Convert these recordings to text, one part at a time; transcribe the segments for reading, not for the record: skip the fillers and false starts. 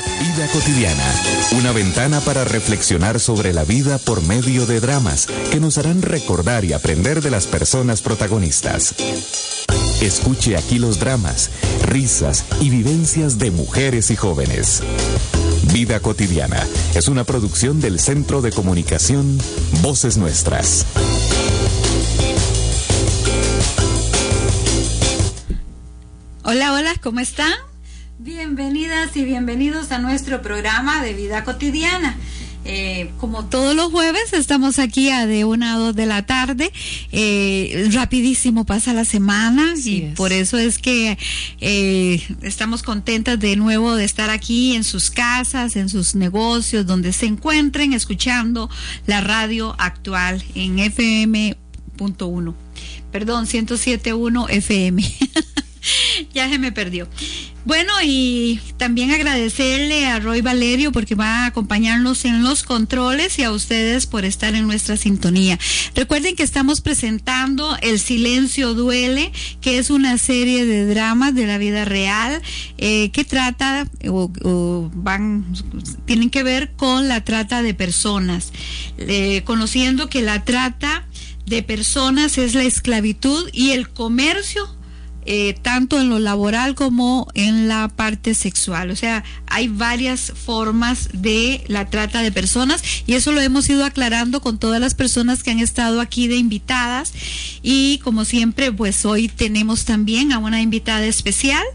Vida cotidiana, una ventana para reflexionar sobre la vida por medio de dramas que nos harán recordar y aprender de las personas protagonistas. Escuche aquí los dramas, risas y vivencias de mujeres y jóvenes. Vida cotidiana es una producción del Centro de Comunicación Voces Nuestras. Hola, hola, ¿cómo están? Bienvenidas y bienvenidos a nuestro programa de Vida Cotidiana. Como todos los jueves, estamos aquí a de 1 a 2 de la tarde. Rapidísimo pasa la semana y por eso es que estamos contentas de nuevo de estar aquí en sus casas, en sus negocios, donde se encuentren escuchando la radio actual en FM.1. Perdón, 107.1 FM. Ya se me perdió. Bueno, y también agradecerle a Roy Valerio porque va a acompañarnos en los controles y a ustedes por estar en nuestra sintonía. Recuerden que estamos presentando El Silencio Duele, que es una serie de dramas de la vida real que trata tienen que ver con la trata de personas, conociendo que la trata de personas es la esclavitud y el comercio, tanto en lo laboral como en la parte sexual. O sea, hay varias formas de la trata de personas y eso lo hemos ido aclarando con todas las personas que han estado aquí de invitadas. Y como siempre, pues hoy tenemos también a una invitada especial.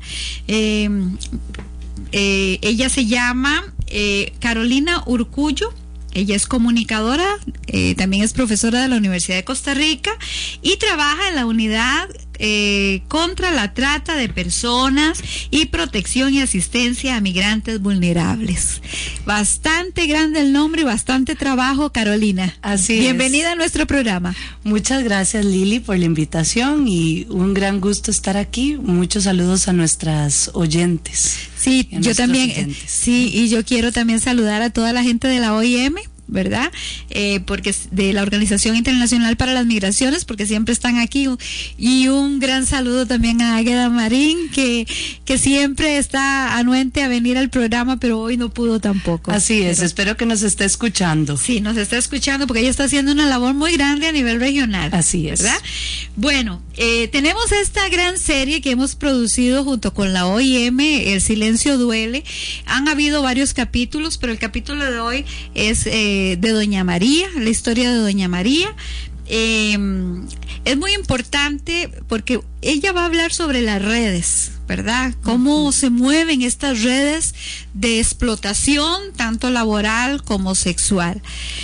Ella se llama Carolina Urcullo. Ella es comunicadora, también es profesora de la Universidad de Costa Rica y trabaja en la unidad contra la trata de personas y protección y asistencia a migrantes vulnerables. Bastante grande el nombre y bastante trabajo, Carolina. Así es. Bienvenida a nuestro programa. Muchas gracias, Lili, por la invitación y un gran gusto estar aquí. Muchos saludos a nuestras oyentes. Sí, yo también. Oyentes. Sí, y yo quiero también saludar a toda la gente de la OIM, ¿verdad? Porque de la Organización Internacional para las Migraciones, porque siempre están aquí, y un gran saludo también a Águeda Marín, que siempre está anuente a venir al programa, pero hoy no pudo tampoco. Así es, espero que nos esté escuchando. Sí, nos está escuchando, porque ella está haciendo una labor muy grande a nivel regional. Así es. ¿Verdad? Bueno, tenemos esta gran serie que hemos producido junto con la OIM, El Silencio Duele. Han habido varios capítulos, pero el capítulo de hoy es de Doña María, la historia de Doña María. Es muy importante porque ella va a hablar sobre las redes, ¿verdad? Cómo se mueven estas redes de explotación, tanto laboral como sexual.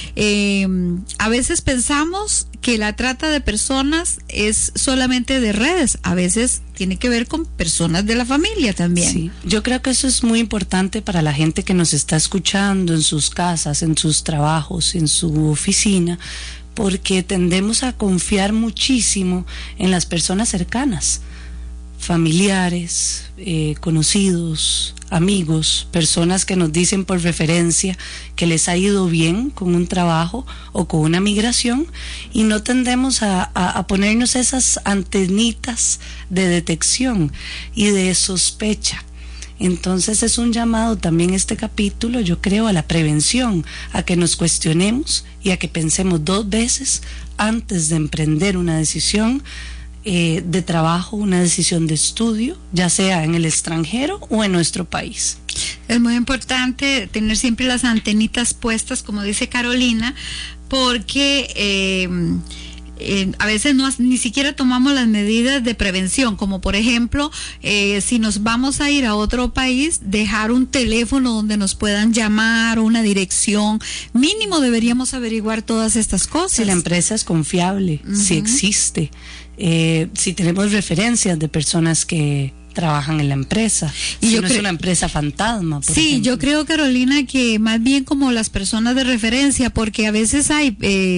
A veces pensamos que la trata de personas es solamente de redes, a veces tiene que ver con personas de la familia también. Sí, yo creo que eso es muy importante para la gente que nos está escuchando en sus casas, en sus trabajos, en su oficina, porque tendemos a confiar muchísimo en las personas cercanas, familiares, conocidos, amigos, personas que nos dicen por referencia que les ha ido bien con un trabajo o con una migración, y no tendemos a ponernos esas antenitas de detección y de sospecha. Entonces es un llamado también este capítulo, yo creo, a la prevención, a que nos cuestionemos y a que pensemos 2 veces antes de emprender una decisión de trabajo, una decisión de estudio, ya sea en el extranjero o en nuestro país. Es muy importante tener siempre las antenitas puestas, como dice Carolina, porque a veces ni siquiera tomamos las medidas de prevención, como por ejemplo, si nos vamos a ir a otro país, dejar un teléfono donde nos puedan llamar, una dirección, mínimo deberíamos averiguar todas estas cosas. Si la empresa es confiable, si existe, si tenemos referencias de personas que trabajan en la empresa, y si no es una empresa fantasma, por ejemplo. Yo creo, Carolina, que más bien como las personas de referencia, porque a veces hay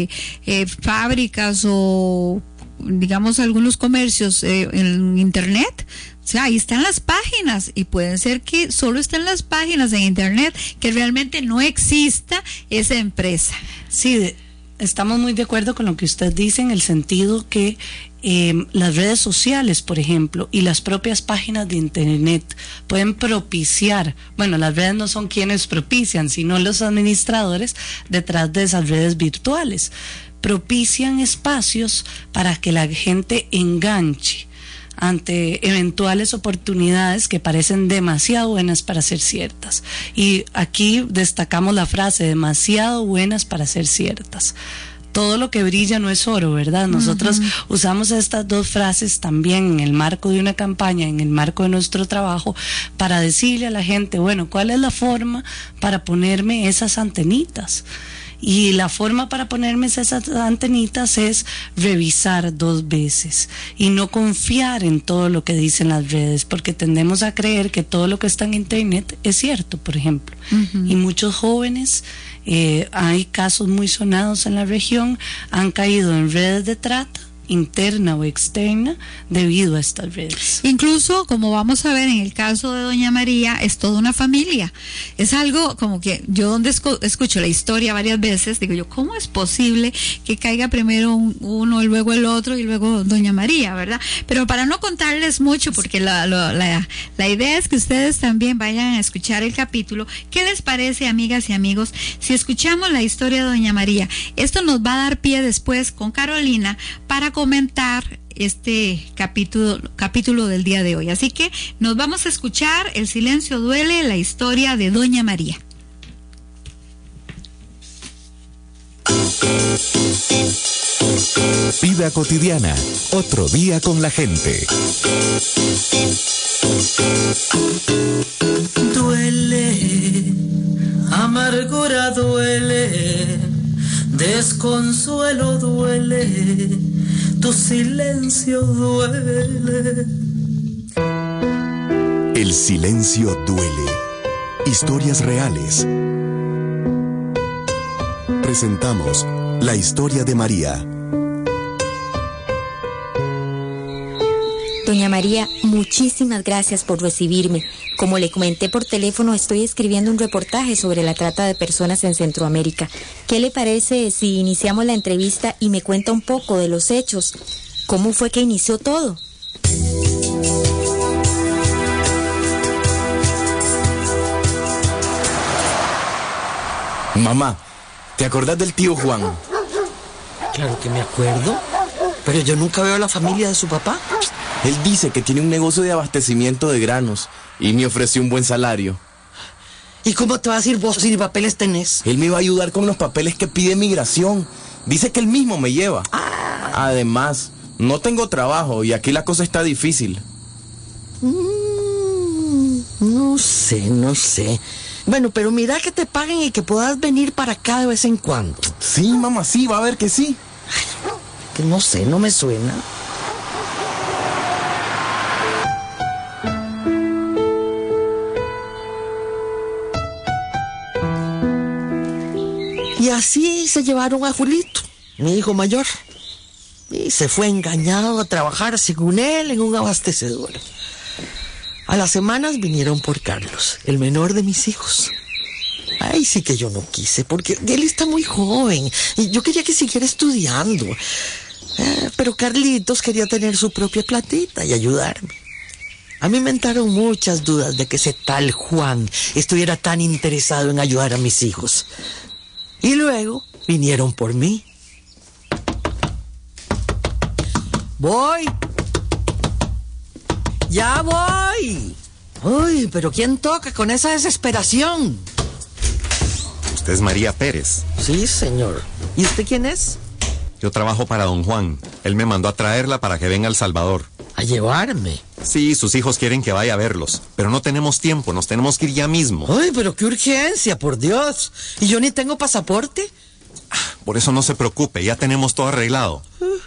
fábricas o digamos algunos comercios en internet. O sea, ahí están las páginas y pueden ser que solo estén las páginas en internet, que realmente no exista esa empresa. Sí, estamos muy de acuerdo con lo que usted dice, en el sentido que las redes sociales, por ejemplo, y las propias páginas de internet pueden propiciar, bueno, las redes no son quienes propician, sino los administradores detrás de esas redes virtuales, propician espacios para que la gente enganche ante eventuales oportunidades que parecen demasiado buenas para ser ciertas. Y aquí destacamos la frase, demasiado buenas para ser ciertas. Todo lo que brilla no es oro, ¿verdad? Nosotros usamos estas dos frases también en el marco de una campaña, en el marco de nuestro trabajo, para decirle a la gente, bueno, ¿cuál es la forma para ponerme esas antenitas? Y la forma para ponerme esas antenitas es revisar 2 veces y no confiar en todo lo que dicen las redes, porque tendemos a creer que todo lo que está en internet es cierto, por ejemplo. Y muchos jóvenes, hay casos muy sonados en la región, han caído en redes de trata, interna o externa, debido a estas redes. Incluso, como vamos a ver en el caso de doña María, es toda una familia. Es algo como que yo donde escucho la historia varias veces, digo yo, ¿cómo es posible que caiga primero uno y luego el otro y luego doña María, verdad? Pero para no contarles mucho, porque la idea es que ustedes también vayan a escuchar el capítulo. ¿Qué les parece, amigas y amigos, si escuchamos la historia de doña María? Esto nos va a dar pie después con Carolina para comentar este capítulo del día de hoy. Así que nos vamos a escuchar El silencio duele, la historia de doña María. Vida cotidiana, otro día con la gente. Duele, amargura duele, desconsuelo duele, tu silencio duele. El silencio duele. Historias reales. Presentamos la historia de María. Doña María, muchísimas gracias por recibirme. Como le comenté por teléfono, estoy escribiendo un reportaje sobre la trata de personas en Centroamérica. ¿Qué le parece si iniciamos la entrevista y me cuenta un poco de los hechos? ¿Cómo fue que inició todo? Mamá, ¿te acordás del tío Juan? Claro que me acuerdo, pero yo nunca veo a la familia de su papá. Él dice que tiene un negocio de abastecimiento de granos y me ofreció un buen salario. ¿Y cómo te vas a ir vos si ni papeles tenés? Él me va a ayudar con los papeles que pide migración. Dice que él mismo me lleva. Además, no tengo trabajo y aquí la cosa está difícil. No sé. Bueno, pero mira que te paguen y que puedas venir para acá de vez en cuando. Sí, mamá, sí, va a ver que sí. Que no sé, no me suena. Y así se llevaron a Julito, mi hijo mayor. Y se fue engañado a trabajar, según él, en un abastecedor. A las semanas vinieron por Carlos, el menor de mis hijos. Ay, sí que yo no quise, porque él está muy joven y yo quería que siguiera estudiando. Pero Carlitos quería tener su propia platita y ayudarme. A mí me entraron muchas dudas de que ese tal Juan estuviera tan interesado en ayudar a mis hijos. Y luego vinieron por mí. ¡Voy! ¡Ya voy! Uy, pero ¿quién toca con esa desesperación? Usted es María Pérez. Sí, señor. ¿Y usted quién es? Yo trabajo para don Juan. Él me mandó a traerla para que venga a El Salvador. ¿A llevarme? Sí, sus hijos quieren que vaya a verlos, pero no tenemos tiempo, nos tenemos que ir ya mismo. Uy, pero qué urgencia, por Dios. ¿Y yo ni tengo pasaporte? Por eso no se preocupe, ya tenemos todo arreglado.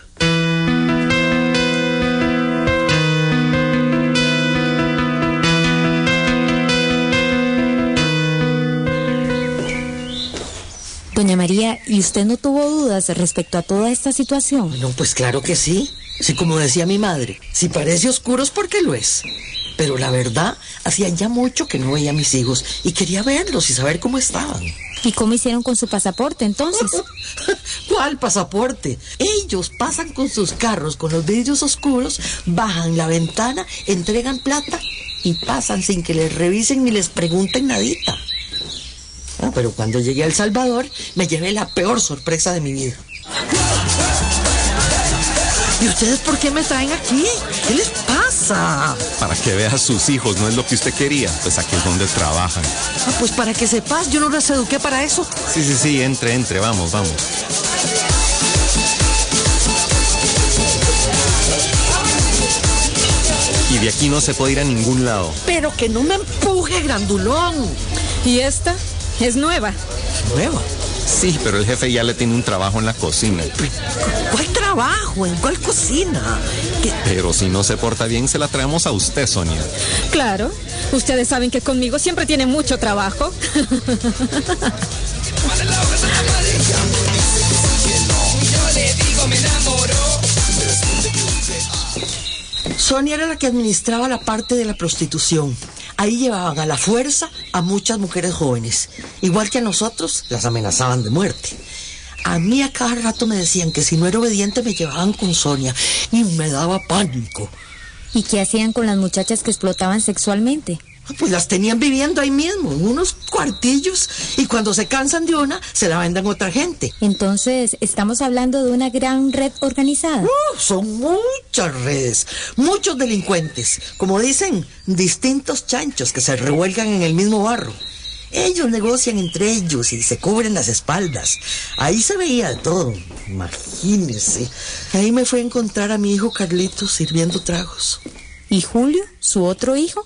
Doña María, ¿y usted no tuvo dudas respecto a toda esta situación? No, pues claro que sí. Sí, como decía mi madre, si parece oscuro es porque lo es. Pero la verdad, hacía ya mucho que no veía a mis hijos y quería verlos y saber cómo estaban. ¿Y cómo hicieron con su pasaporte entonces? ¿Cuál pasaporte? Ellos pasan con sus carros con los vidrios oscuros, bajan la ventana, entregan plata y pasan sin que les revisen ni les pregunten nadita. Pero cuando llegué a El Salvador me llevé la peor sorpresa de mi vida. ¿Y ustedes por qué me traen aquí? ¿Qué les pasa? Para que vea a sus hijos, ¿no es lo que usted quería? Pues aquí es donde trabajan. Pues para que sepas, yo no los eduqué para eso. Sí, entre, vamos. Y de aquí no se puede ir a ningún lado. Pero que no me empuje, grandulón. ¿Y esta? Es nueva. ¿Nueva? Sí, pero el jefe ya le tiene un trabajo en la cocina. ¿Cuál trabajo? ¿En cuál cocina? ¿Qué? Pero si no se porta bien, se la traemos a usted, Sonia. Claro. Ustedes saben que conmigo siempre tiene mucho trabajo. Sonia era la que administraba la parte de la prostitución. Ahí llevaban a la fuerza a muchas mujeres jóvenes. Igual que a nosotros, las amenazaban de muerte. A mí a cada rato me decían que si no era obediente me llevaban con Sonia. Y me daba pánico. ¿Y qué hacían con las muchachas que explotaban sexualmente? Pues las tenían viviendo ahí mismo, en unos cuartillos, y cuando se cansan de una, se la venden a otra gente. Entonces, ¿estamos hablando de una gran red organizada? Son muchas redes, muchos delincuentes, como dicen, distintos chanchos que se revuelcan en el mismo barro. Ellos negocian entre ellos y se cubren las espaldas. Ahí se veía de todo, imagínense. Ahí me fue a encontrar a mi hijo Carlitos sirviendo tragos. ¿Y Julio, su otro hijo?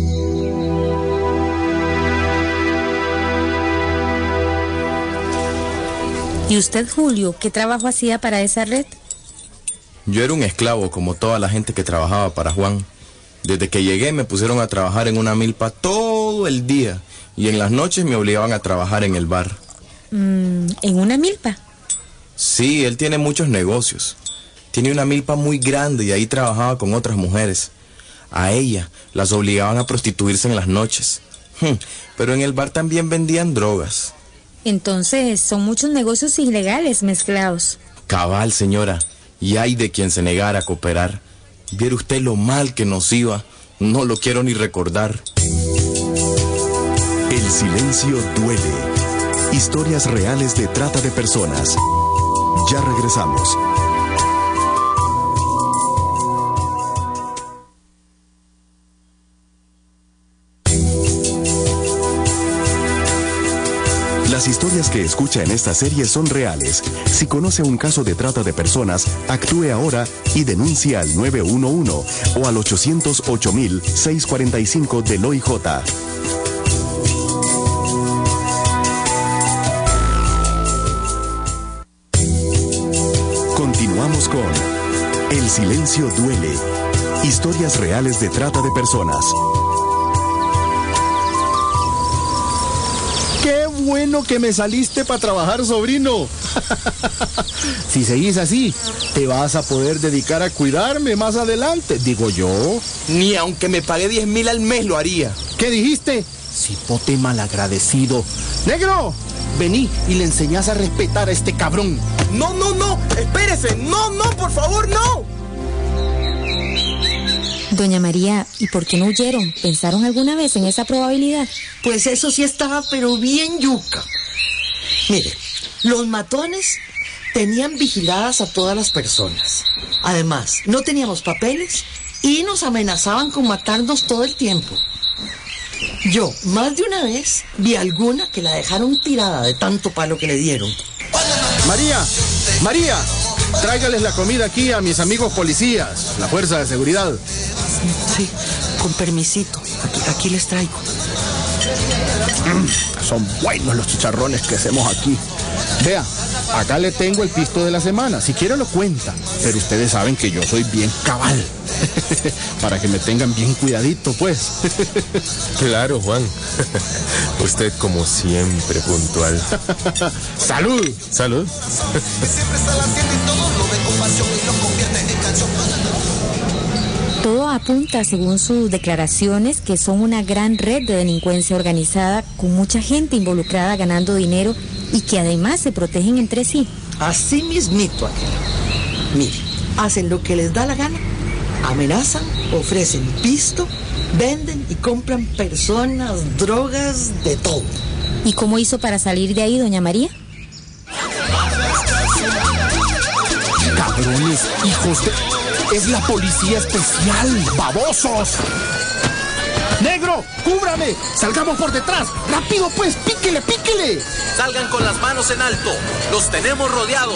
¿Y usted, Julio, qué trabajo hacía para esa red? Yo era un esclavo, como toda la gente que trabajaba para Juan. Desde que llegué me pusieron a trabajar en una milpa todo el día. Y en las noches me obligaban a trabajar en el bar. ¿En una milpa? Sí, él tiene muchos negocios. Tiene una milpa muy grande y ahí trabajaba con otras mujeres. A ella las obligaban a prostituirse en las noches. Pero en el bar también vendían drogas. Entonces, son muchos negocios ilegales mezclados. Cabal, señora. Y hay de quien se negara a cooperar. Viera usted lo mal que nos iba. No lo quiero ni recordar. El silencio duele. Historias reales de trata de personas. Ya regresamos. Las historias que escucha en esta serie son reales. Si conoce un caso de trata de personas, actúe ahora y denuncie al 911 o al 808-645 del OIJ. Continuamos con El silencio duele. Historias reales de trata de personas. ¡Qué bueno que me saliste para trabajar, sobrino! Si seguís así, te vas a poder dedicar a cuidarme más adelante, digo yo. Ni aunque me pague 10,000 al mes lo haría. ¿Qué dijiste? Cipote malagradecido. ¡Negro! Vení y le enseñás a respetar a este cabrón. No, espérese. No, por favor, no. Doña María, ¿y por qué no huyeron? ¿Pensaron alguna vez en esa probabilidad? Pues eso sí estaba, pero bien yuca. Mire, los matones tenían vigiladas a todas las personas. Además, no teníamos papeles y nos amenazaban con matarnos todo el tiempo. Yo, más de una vez, vi alguna que la dejaron tirada de tanto palo que le dieron. María, tráigales la comida aquí a mis amigos policías, la fuerza de seguridad. Sí, con permisito, aquí les traigo. Son buenos los chicharrones que hacemos aquí. Vea, acá le tengo el pisto de la semana, si quiere lo cuenta, pero ustedes saben que yo soy bien cabal. Para que me tengan bien cuidadito, pues. Claro, Juan. Usted como siempre puntual. ¡Salud! Salud. Todo a apunta, según sus declaraciones, que son una gran red de delincuencia organizada con mucha gente involucrada ganando dinero y que además se protegen entre sí. Así mismito aquel. Mire, hacen lo que les da la gana, amenazan, ofrecen pisto, venden y compran personas, drogas, de todo. ¿Y cómo hizo para salir de ahí, doña María? Cabrones, hijos de... ¡Es la policía especial! ¡Babosos! ¡Negro! ¡Cúbrame! ¡Salgamos por detrás! ¡Rápido pues! ¡Píquele, píquele! ¡Salgan con las manos en alto! ¡Los tenemos rodeados!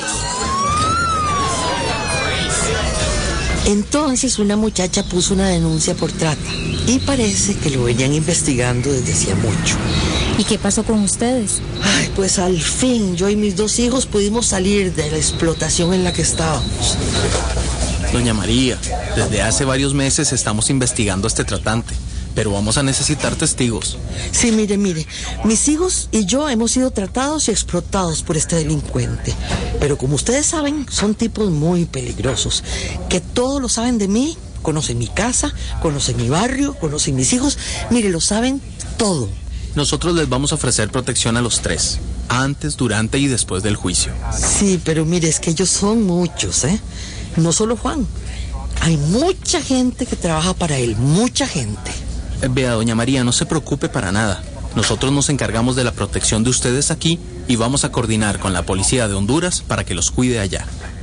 Entonces una muchacha puso una denuncia por trata y parece que lo venían investigando desde hacía mucho. ¿Y qué pasó con ustedes? Ay, pues al fin yo y mis 2 hijos pudimos salir de la explotación en la que estábamos. Doña María, desde hace varios meses estamos investigando a este tratante, pero vamos a necesitar testigos. Sí, mire, mis hijos y yo hemos sido tratados y explotados por este delincuente. Pero como ustedes saben, son tipos muy peligrosos, que todo lo saben de mí, conocen mi casa, conocen mi barrio, conocen mis hijos, mire, lo saben todo. Nosotros les vamos a ofrecer protección a los 3, antes, durante y después del juicio. Sí, pero mire, es que ellos son muchos, ¿eh? No solo Juan, hay mucha gente que trabaja para él, mucha gente. Vea, doña María, no se preocupe para nada. Nosotros nos encargamos de la protección de ustedes aquí y vamos a coordinar con la policía de Honduras para que los cuide allá.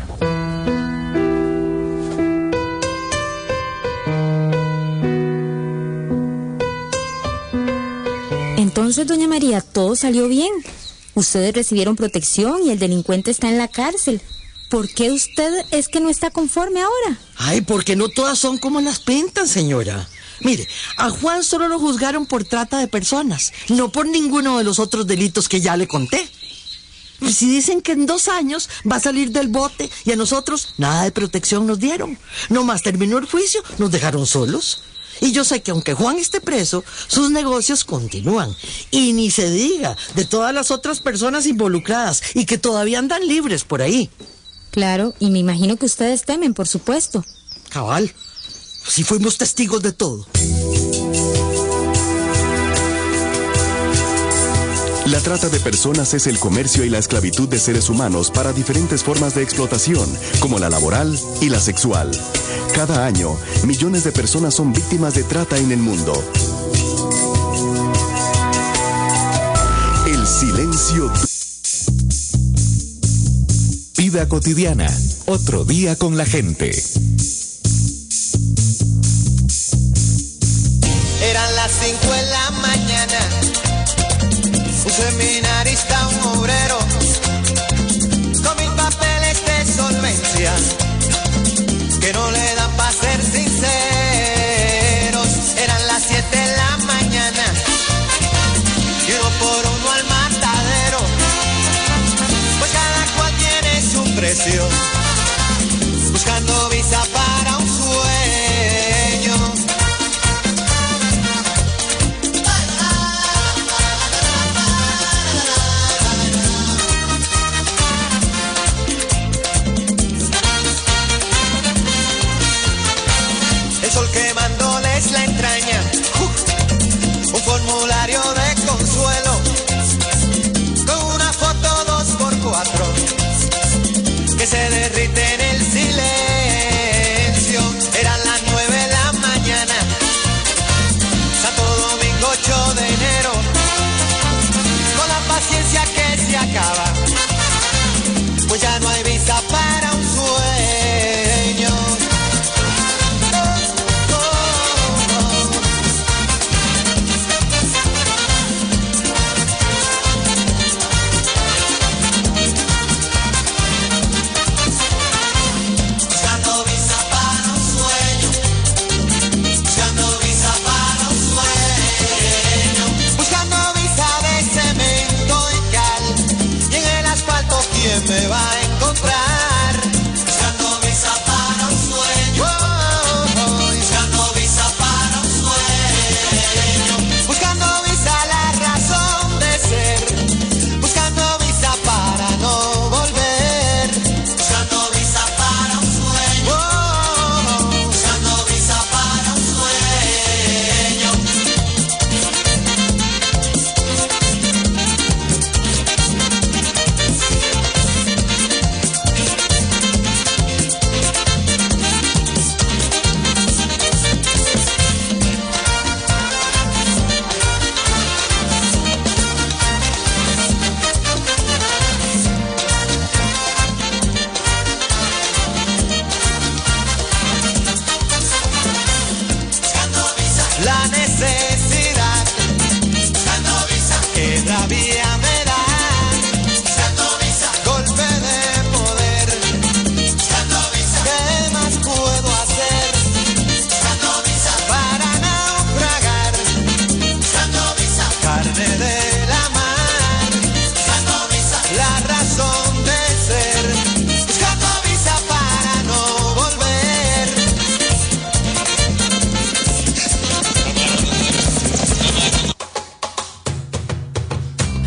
Entonces, doña María, todo salió bien. Ustedes recibieron protección y el delincuente está en la cárcel. ¿Por qué usted es que no está conforme ahora? Ay, porque no todas son como las pintan, señora. Mire, a Juan solo lo juzgaron por trata de personas, no por ninguno de los otros delitos que ya le conté. Si dicen que en 2 años va a salir del bote y a nosotros nada de protección nos dieron. Nomás terminó el juicio, nos dejaron solos. Y yo sé que aunque Juan esté preso, sus negocios continúan. Y ni se diga de todas las otras personas involucradas y que todavía andan libres por ahí. Claro, y me imagino que ustedes temen, por supuesto. Cabal, si fuimos testigos de todo. La trata de personas es el comercio y la esclavitud de seres humanos para diferentes formas de explotación, como la laboral y la sexual. Cada año, millones de personas son víctimas de trata en el mundo. El silencio. Vida cotidiana. Otro día con la gente. Eran las 5 de la mañana. Un seminarista, un obrero, con 1000 papeles de solvencia, que no le dan para ser sinceros. Eran las 7 de la mañana, y uno por uno al matadero, pues cada cual tiene su precio, buscando visa para un sueño. Sol quemándoles la entraña, un formulario de consuelo, con una foto 2x4, que se derrite en el silencio. Eran las 9 de la mañana, Santo Domingo 8 de enero, con la paciencia que se acaba, pues ya no hay visa para un sueño.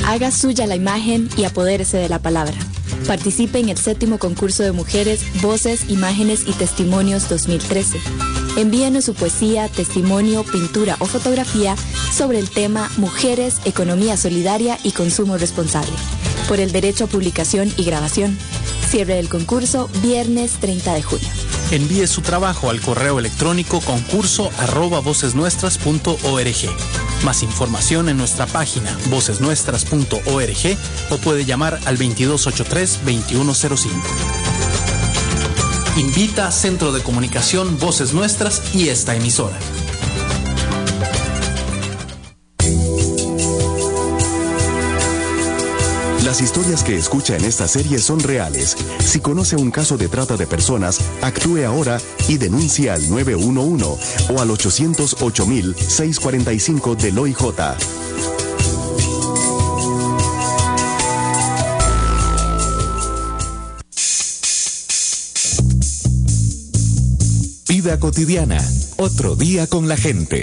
Haga suya la imagen y apodérese de la palabra. Participe en el 7º concurso de mujeres, voces, imágenes y testimonios 2013. Envíenos su poesía, testimonio, pintura o fotografía sobre el tema Mujeres, Economía Solidaria y Consumo Responsable, por el derecho a publicación y grabación. Cierre del concurso viernes 30 de junio. Envíe su trabajo al correo electrónico concurso@vocesnuestras.org. Más información en nuestra página vocesnuestras.org o puede llamar al 2283-2105. Invita Centro de Comunicación Voces Nuestras y esta emisora. Las historias que escucha en esta serie son reales. Si conoce un caso de trata de personas, actúe ahora y denuncie al 911 o al 808.645 del OIJ. Vida cotidiana, otro día con la gente.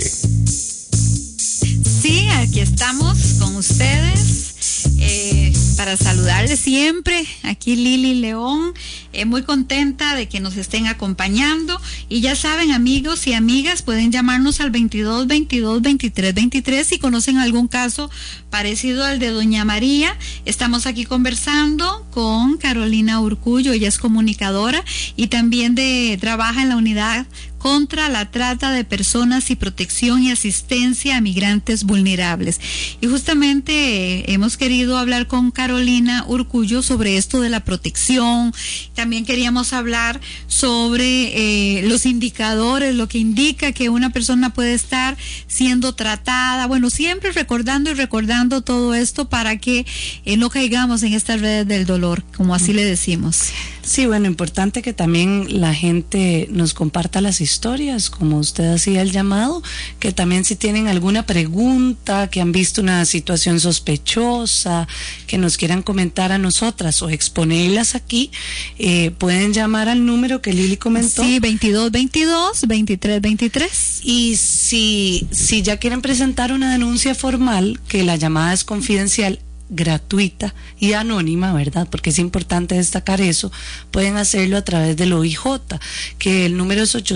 Sí, aquí estamos con ustedes. Para saludarles siempre, aquí Lili León, muy contenta de que nos estén acompañando, y ya saben, amigos y amigas, pueden llamarnos al 22 22 23 23 si conocen algún caso parecido al de doña María. Estamos aquí conversando con Carolina Urcullo, ella es comunicadora y también trabaja en la unidad contra la trata de personas y protección y asistencia a migrantes vulnerables. Y justamente hemos querido hablar con Carolina Urcullo sobre esto de la protección. También queríamos hablar sobre los indicadores, lo que indica que una persona puede estar siendo tratada. Bueno, siempre recordando todo esto para que no caigamos en estas redes del dolor, como así le decimos. Sí, bueno, importante que también la gente nos comparta las historias, como usted hacía el llamado, que también si tienen alguna pregunta, que han visto una situación sospechosa, que nos quieran comentar a nosotras o exponerlas aquí, pueden llamar al número que Lili comentó. Sí, 22 22 23 23. Y si ya quieren presentar una denuncia formal, que la llamada es confidencial, gratuita y anónima, ¿verdad? Porque es importante destacar eso. Pueden hacerlo a través del OIJ, que el número es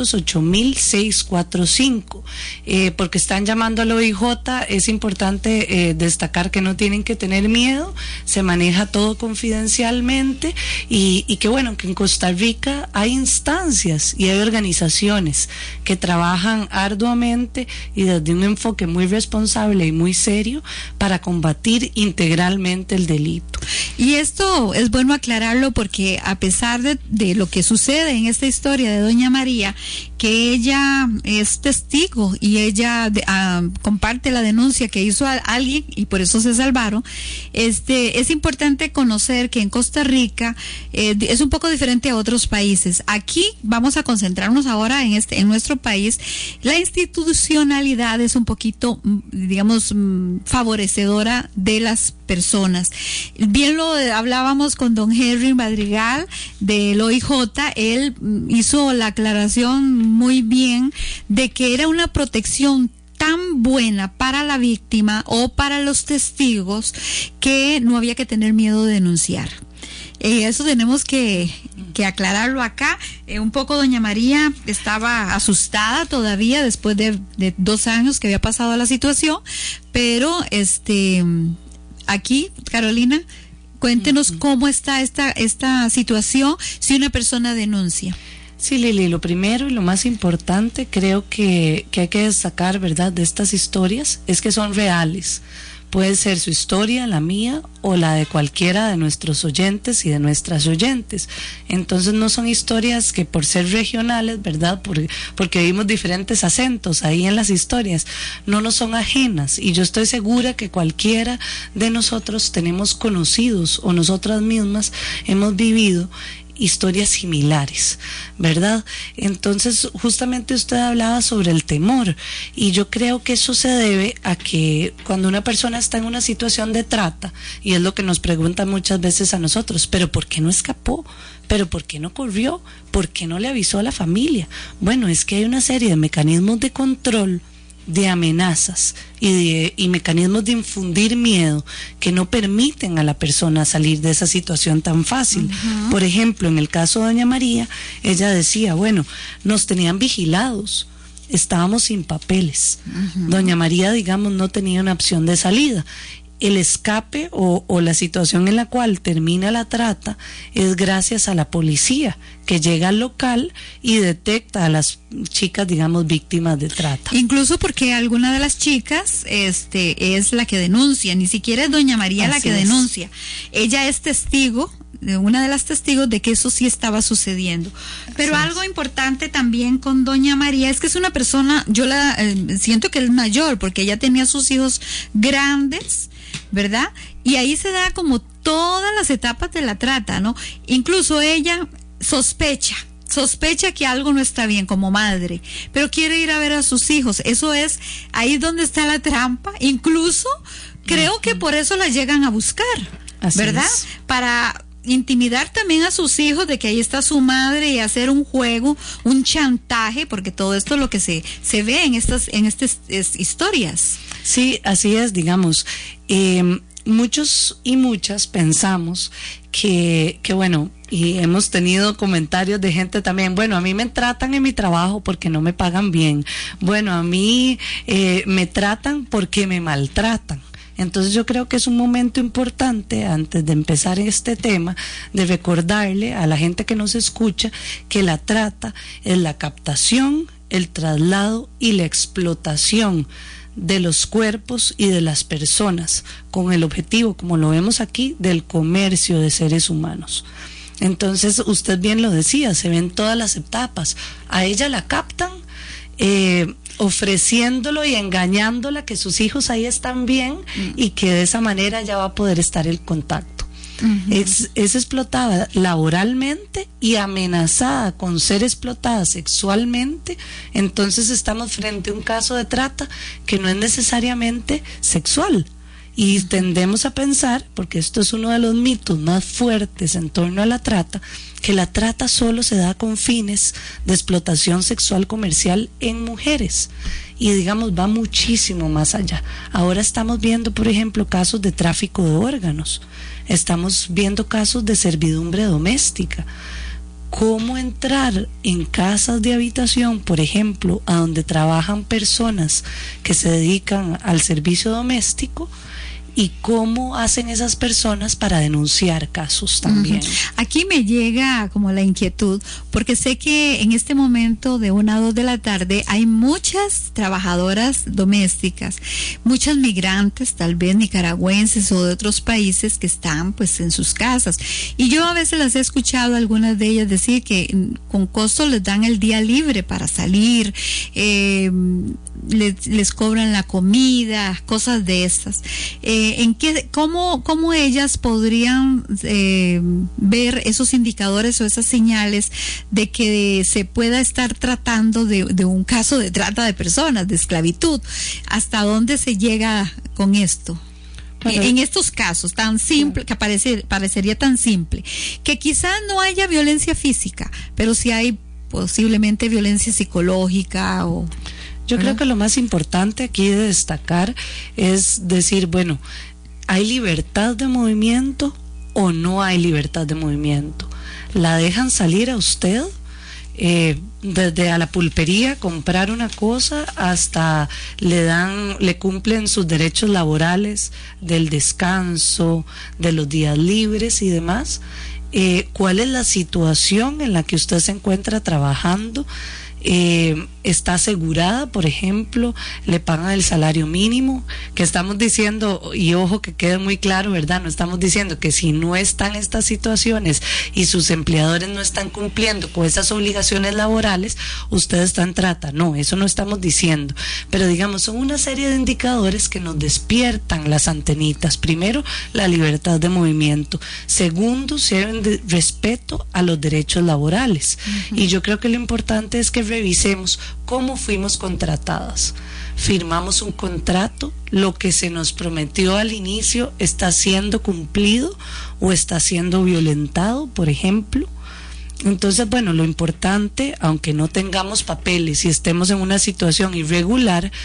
800-8000-645. Porque están llamando al OIJ, es importante destacar que no tienen que tener miedo, se maneja todo confidencialmente y que bueno, que en Costa Rica hay instancias y hay organizaciones que trabajan arduamente y desde un enfoque muy responsable y muy serio para combatir integralmente el delito. Y esto es bueno aclararlo porque a pesar de lo que sucede en esta historia de doña María, que ella es testigo y ella comparte la denuncia que hizo a alguien y por eso se salvaron, es importante conocer que en Costa Rica es un poco diferente a otros países. Aquí vamos a concentrarnos ahora en nuestro país. La institucionalidad es un poquito, digamos, favorecedora de las personas. Bien lo hablábamos con don Henry Madrigal del OIJ, él hizo la aclaración muy bien de que era una protección tan buena para la víctima o para los testigos que no había que tener miedo de denunciar. Eso tenemos que aclararlo acá. Un poco doña María estaba asustada todavía después de 2 años que había pasado la situación, pero aquí, Carolina, cuéntenos cómo está esta situación si una persona denuncia. Sí, Lili, lo primero y lo más importante creo que hay que destacar, ¿verdad?, de estas historias es que son reales. Puede ser su historia, la mía o la de cualquiera de nuestros oyentes y de nuestras oyentes. Entonces no son historias que por ser regionales, ¿verdad?, porque vimos diferentes acentos ahí en las historias, no nos son ajenas. Y yo estoy segura que cualquiera de nosotros tenemos conocidos o nosotras mismas hemos vivido historias similares, ¿verdad? Entonces, justamente usted hablaba sobre el temor y yo creo que eso se debe a que cuando una persona está en una situación de trata, y es lo que nos preguntan muchas veces a nosotros, ¿pero por qué no escapó? ¿Pero por qué no corrió? ¿Por qué no le avisó a la familia? Bueno, es que hay una serie de mecanismos de control de amenazas y mecanismos de infundir miedo que no permiten a la persona salir de esa situación tan fácil. Por ejemplo, en el caso de doña María, ella decía, bueno, nos tenían vigilados, estábamos sin papeles. Doña María, digamos, no tenía una opción de salida. El escape o la situación en la cual termina la trata es gracias a la policía, que llega al local y detecta a las chicas, digamos, víctimas de trata. Incluso porque alguna de las chicas es la que denuncia, ni siquiera es doña María la que denuncia. Ella es testigo, una de las testigos de que eso sí estaba sucediendo. Pero algo importante también con doña María es que es una persona, yo la siento que es mayor, porque ella tenía sus hijos grandes, ¿verdad? Y ahí se da como todas las etapas de la trata, ¿no? Incluso ella sospecha que algo no está bien como madre, pero quiere ir a ver a sus hijos. Eso es ahí donde está la trampa. Incluso creo que por eso la llegan a buscar, ¿verdad? Para intimidar también a sus hijos de que ahí está su madre y hacer un juego, un chantaje, porque todo esto es lo que se ve en estas historias. Sí, así es, digamos. Muchos y muchas pensamos que bueno, y hemos tenido comentarios de gente también, bueno, a mí me tratan en mi trabajo porque no me pagan bien, bueno, a mí me tratan porque me maltratan. Entonces yo creo que es un momento importante, antes de empezar este tema, de recordarle a la gente que nos escucha que la trata es la captación, el traslado y la explotación de los cuerpos y de las personas, con el objetivo, como lo vemos aquí, del comercio de seres humanos. Entonces, usted bien lo decía, se ven todas las etapas. A ella la captan, ofreciéndolo y engañándola que sus hijos ahí están bien y que de esa manera ya va a poder estar el contacto. Es explotada laboralmente y amenazada con ser explotada sexualmente. Entonces estamos frente a un caso de trata que no es necesariamente sexual. Y tendemos a pensar, porque esto es uno de los mitos más fuertes en torno a la trata, que la trata solo se da con fines de explotación sexual comercial en mujeres. Y digamos, va muchísimo más allá. Ahora estamos viendo, por ejemplo, casos de tráfico de órganos. Estamos viendo casos de servidumbre doméstica. Cómo entrar en casas de habitación, por ejemplo, a donde trabajan personas que se dedican al servicio doméstico, y cómo hacen esas personas para denunciar casos también. Aquí me llega como la inquietud, porque sé que en este momento de 1 a 2 de la tarde hay muchas trabajadoras domésticas, muchas migrantes, tal vez nicaragüenses o de otros países, que están pues en sus casas. Y yo a veces las he escuchado algunas de ellas decir que con costo les dan el día libre para salir, les cobran la comida, cosas de estas. ¿Cómo ellas podrían ver esos indicadores o esas señales de que se pueda estar tratando de un caso de trata de personas, de esclavitud? ¿Hasta dónde se llega con esto? En estos casos tan simple, que parecería tan simple, que quizás no haya violencia física, pero sí hay posiblemente violencia psicológica o... Yo creo que lo más importante aquí de destacar es decir, bueno, ¿hay libertad de movimiento o no hay libertad de movimiento? ¿La dejan salir a usted? Desde a la pulpería comprar una cosa hasta le cumplen sus derechos laborales del descanso, de los días libres y demás. ¿Cuál es la situación en la que usted se encuentra trabajando? Está asegurada, por ejemplo, le pagan el salario mínimo, que estamos diciendo, y ojo que quede muy claro, ¿verdad? No estamos diciendo que si no están estas situaciones y sus empleadores no están cumpliendo con esas obligaciones laborales, usted está en trata. No, eso no estamos diciendo, pero digamos, son una serie de indicadores que nos despiertan las antenitas. Primero, la libertad de movimiento. Segundo, si hay un respeto a los derechos laborales. Y yo creo que lo importante es que revisemos cómo fuimos contratadas. Firmamos un contrato, lo que se nos prometió al inicio está siendo cumplido o está siendo violentado, por ejemplo. Entonces, bueno, lo importante, aunque no tengamos papeles y estemos en una situación irregular,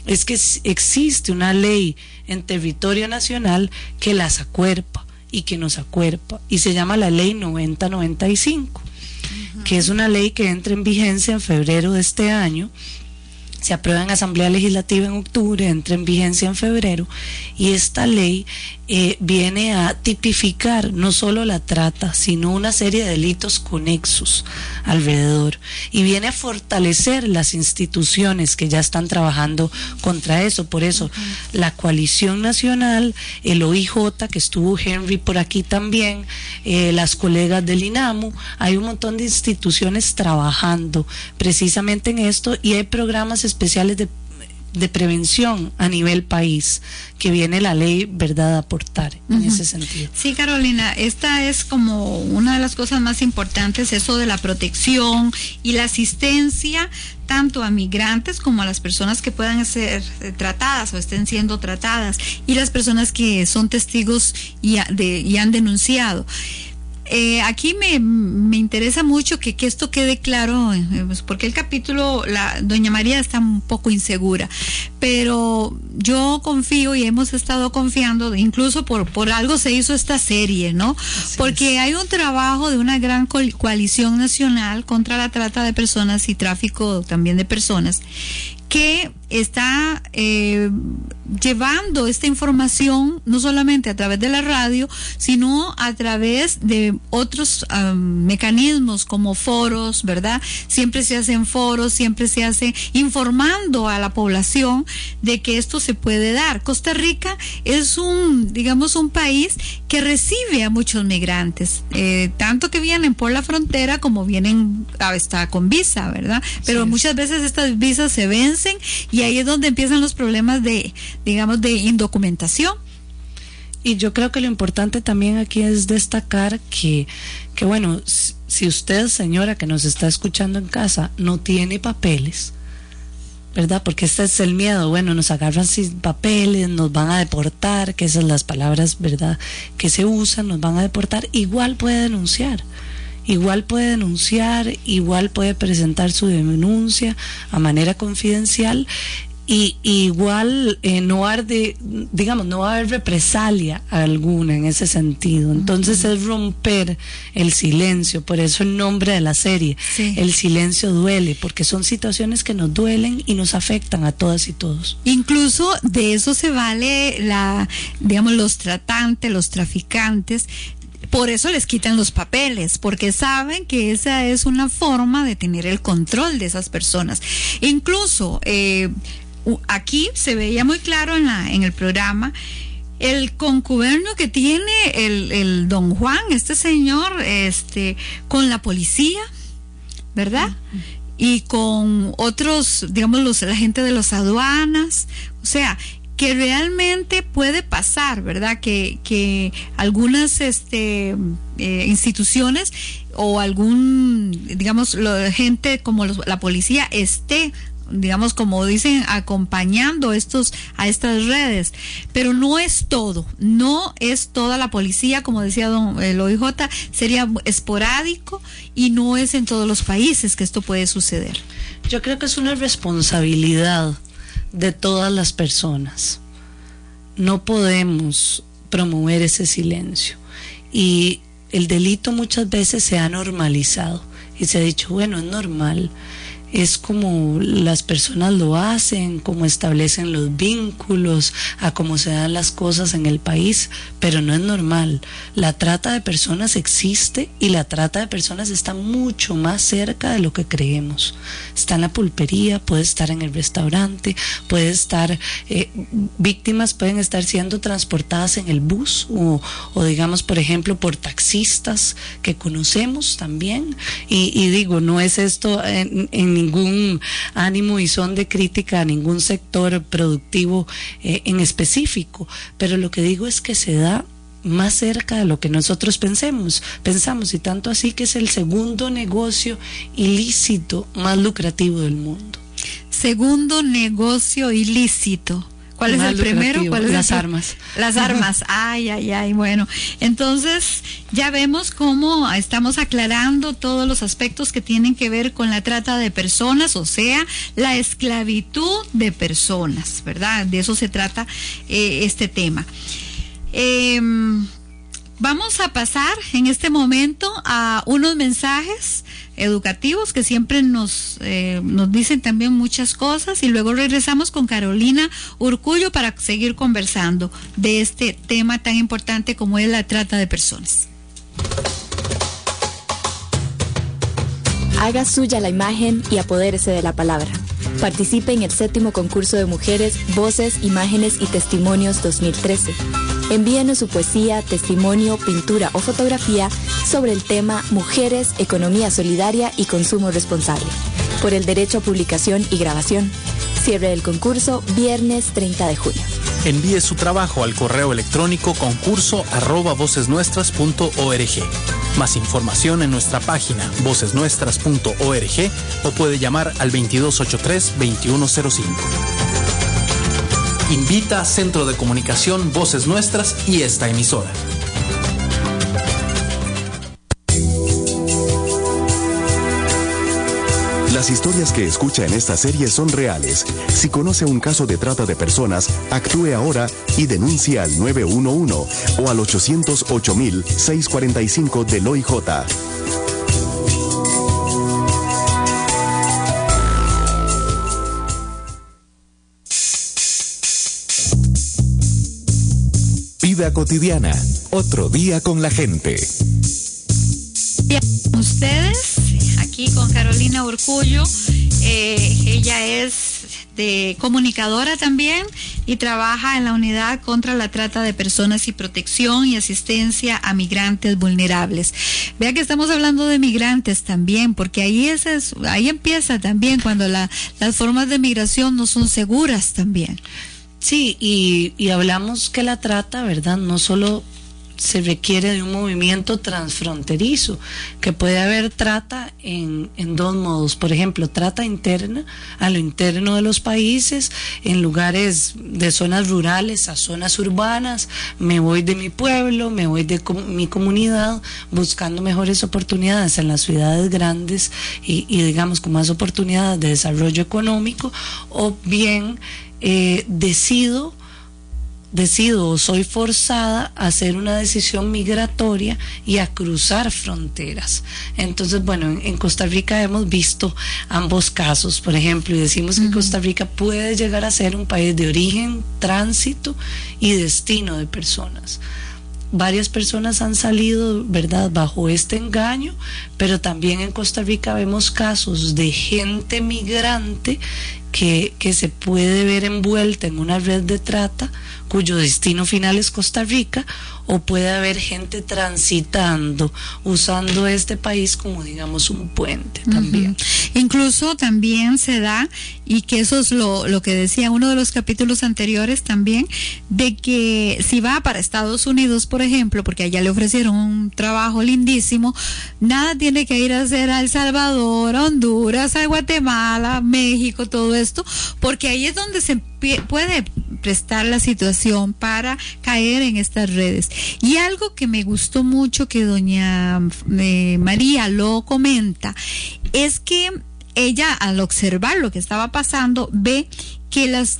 es que existe una ley en territorio nacional que las acuerpa y que nos acuerpa, y se llama la ley 9095, que es una ley que entra en vigencia en febrero de este año. Se aprueba en Asamblea Legislativa en octubre, entra en vigencia en febrero, y esta ley viene a tipificar no solo la trata, sino una serie de delitos conexos alrededor, y viene a fortalecer las instituciones que ya están trabajando contra eso. Por eso la coalición nacional, el OIJ, que estuvo Henry por aquí también, las colegas del INAMU, hay un montón de instituciones trabajando precisamente en esto, y hay programas especiales de prevención a nivel país, que viene la ley, ¿verdad?, a aportar en ese sentido. Sí, Carolina, esta es como una de las cosas más importantes, eso de la protección y la asistencia tanto a migrantes como a las personas que puedan ser tratadas o estén siendo tratadas, y las personas que son testigos y han denunciado. Aquí me interesa mucho que esto quede claro, porque el capítulo, doña María está un poco insegura, pero yo confío y hemos estado confiando, incluso por algo se hizo esta serie, ¿no? Porque hay un trabajo de una gran coalición nacional contra la trata de personas y tráfico también de personas, que está llevando esta información no solamente a través de la radio, sino a través de otros mecanismos como foros, ¿verdad? Siempre se hacen foros, siempre se hace informando a la población de que esto se puede dar. Costa Rica es un país que recibe a muchos migrantes, tanto que vienen por la frontera como vienen hasta con visa, ¿verdad? Pero muchas veces estas visas se vencen, y ahí es donde empiezan los problemas de indocumentación. Y yo creo que lo importante también aquí es destacar que bueno, si usted, señora, que nos está escuchando en casa, no tiene papeles, ¿verdad? Porque este es el miedo, bueno, nos agarran sin papeles, nos van a deportar, que esas son las palabras, ¿verdad?, que se usan, nos van a deportar. Igual puede denunciar, igual puede presentar su denuncia a manera confidencial, y igual no va a haber represalia alguna en ese sentido. Entonces es romper el silencio, por eso el nombre de la serie, El silencio duele, porque son situaciones que nos duelen y nos afectan a todas y todos. Incluso de eso se vale los tratantes, los traficantes. Por eso les quitan los papeles, porque saben que esa es una forma de tener el control de esas personas. Incluso aquí se veía muy claro en el programa el contubernio que tiene el don Juan, este señor, con la policía, ¿verdad? Y con otros, la gente de las aduanas, o sea, que realmente puede pasar, ¿verdad? Que algunas instituciones o gente como la policía esté, como dicen, acompañando a estas redes, pero no es toda la policía, como decía el OIJ, sería esporádico, y no es en todos los países que esto puede suceder. Yo creo que es una responsabilidad de todas las personas. No podemos promover ese silencio, y el delito muchas veces se ha normalizado y se ha dicho, bueno, es normal, es como las personas lo hacen, como establecen los vínculos, a cómo se dan las cosas en el país, pero no es normal. La trata de personas existe, y la trata de personas está mucho más cerca de lo que creemos. Está en la pulpería, puede estar en el restaurante, puede estar, víctimas pueden estar siendo transportadas en el bus, o por ejemplo, por taxistas que conocemos también, y digo, no es esto en ningún ánimo y son de crítica a ningún sector productivo en específico, pero lo que digo es que se da más cerca de lo que nosotros pensamos, y tanto así que es el segundo negocio ilícito más lucrativo del mundo. Segundo negocio ilícito. ¿Cuál es el primero? ¿Cuál es las armas. Las armas. Ay. Bueno, entonces ya vemos cómo estamos aclarando todos los aspectos que tienen que ver con la trata de personas, o sea, la esclavitud de personas, ¿verdad? De eso se trata este tema. Vamos a pasar en este momento a unos mensajes educativos que siempre nos dicen también muchas cosas, y luego regresamos con Carolina Urcullo para seguir conversando de este tema tan importante como es la trata de personas. Haga suya la imagen y apodérese de la palabra. Participe en el 7º concurso de mujeres, voces, imágenes y testimonios 2013. Envíenos su poesía, testimonio, pintura o fotografía sobre el tema Mujeres, Economía Solidaria y Consumo Responsable, por el derecho a publicación y grabación. Cierre del concurso, viernes 30 de junio. Envíe su trabajo al correo electrónico concurso@vocesnuestras.org. Más información en nuestra página vocesnuestras.org o puede llamar al 2283-2105. Invita a Centro de Comunicación Voces Nuestras y esta emisora. Las historias que escucha en esta serie son reales. Si conoce un caso de trata de personas, actúe ahora y denuncie al 911 o al 808.645 del OIJ. Vida cotidiana, otro día con la gente. Ustedes, aquí con Carolina Urcullo, ella es comunicadora también y trabaja en la unidad contra la trata de personas y protección y asistencia a migrantes vulnerables. Vea que estamos hablando de migrantes también, porque ahí empieza también cuando las formas de migración no son seguras también. Sí, y hablamos que la trata, ¿verdad?, no solo se requiere de un movimiento transfronterizo, que puede haber trata en dos modos. Por ejemplo, trata interna, a lo interno de los países, en lugares de zonas rurales a zonas urbanas. Me voy de mi pueblo, me voy de mi comunidad, buscando mejores oportunidades en las ciudades grandes y digamos con más oportunidades de desarrollo económico, o bien decido o soy forzada a hacer una decisión migratoria y a cruzar fronteras. Entonces, bueno, en Costa Rica hemos visto ambos casos, por ejemplo, y decimos que Costa Rica puede llegar a ser un país de origen, tránsito y destino de personas. Varias personas han salido, ¿verdad?, bajo este engaño, pero también en Costa Rica vemos casos de gente migrante que se puede ver envuelta en una red de trata cuyo destino final es Costa Rica, o puede haber gente transitando, usando este país como, digamos, un puente también. Incluso también se da, y que eso es lo que decía uno de los capítulos anteriores también, de que si va para Estados Unidos, por ejemplo, porque allá le ofrecieron un trabajo lindísimo, nada tiene que ir a hacer a El Salvador, a Honduras, a Guatemala, México, todo esto, porque ahí es donde se puede prestar la situación para caer en estas redes. Y algo que me gustó mucho que doña María lo comenta es que ella, al observar lo que estaba pasando, ve que las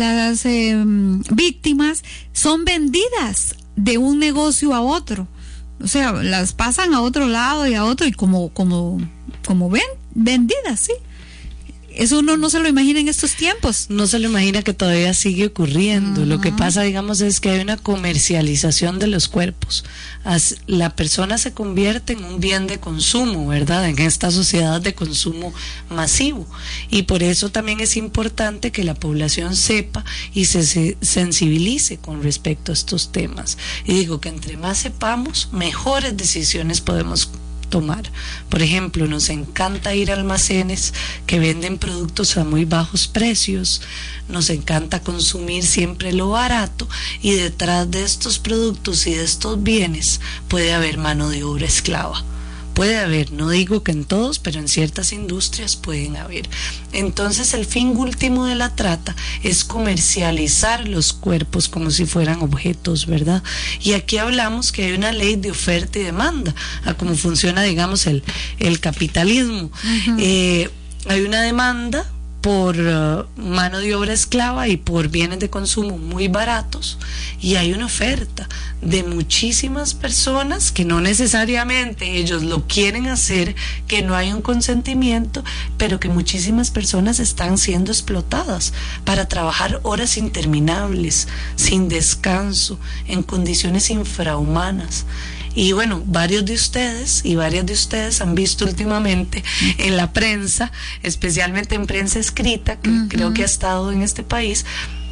víctimas son vendidas de un negocio a otro. O sea, las pasan a otro lado y a otro, y como ven, vendidas, sí. Eso uno no se lo imagina en estos tiempos. No se lo imagina que todavía sigue ocurriendo. Lo que pasa, digamos, es que hay una comercialización de los cuerpos. La persona se convierte en un bien de consumo, ¿verdad?, en esta sociedad de consumo masivo. Y por eso también es importante que la población sepa y se sensibilice con respecto a estos temas. Y digo que entre más sepamos, mejores decisiones podemos tomar. Por ejemplo, nos encanta ir a almacenes que venden productos a muy bajos precios, nos encanta consumir siempre lo barato, y detrás de estos productos y de estos bienes puede haber mano de obra esclava. puede haber, no digo que en todos, pero en ciertas industrias pueden haber. Entonces el fin último de la trata es comercializar los cuerpos como si fueran objetos, ¿verdad? Y aquí hablamos que hay una ley de oferta y demanda, a cómo funciona, digamos, el capitalismo. Hay una demanda por mano de obra esclava y por bienes de consumo muy baratos, y hay una oferta de muchísimas personas que no necesariamente ellos lo quieren hacer, que no hay un consentimiento, pero que muchísimas personas están siendo explotadas para trabajar horas interminables, sin descanso, en condiciones infrahumanas. Y bueno, varios de ustedes y varias de ustedes han visto últimamente en la prensa, especialmente en prensa escrita, que creo que ha estado en este país,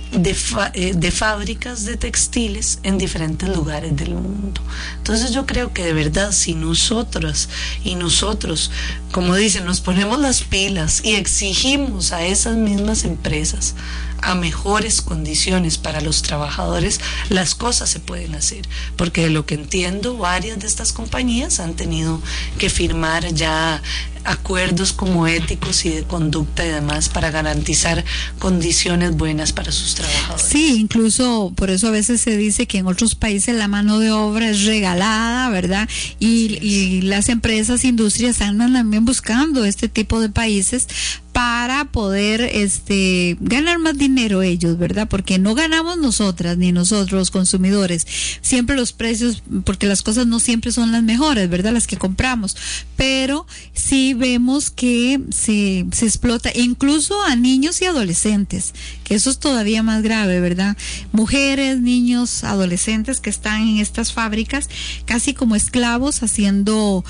de fábricas de textiles en diferentes lugares del mundo. Entonces yo creo que de verdad, si nosotras y nosotros, como dicen, nos ponemos las pilas y exigimos a esas mismas empresas a mejores condiciones para los trabajadores, las cosas se pueden hacer, porque de lo que entiendo, varias de estas compañías han tenido que firmar ya acuerdos como éticos y de conducta y demás para garantizar condiciones buenas para sus trabajadores. Sí, incluso por eso a veces se dice que en otros países la mano de obra es regalada, ¿verdad? Y las empresas, industrias andan también buscando este tipo de países para poder ganar más dinero ellos, ¿verdad? Porque no ganamos nosotras ni nosotros los consumidores. Siempre los precios, porque las cosas no siempre son las mejores, ¿verdad? Las que compramos. Pero sí vemos que se explota incluso a niños y adolescentes, que eso es todavía más grave, ¿verdad? Mujeres, niños, adolescentes que están en estas fábricas casi como esclavos haciendo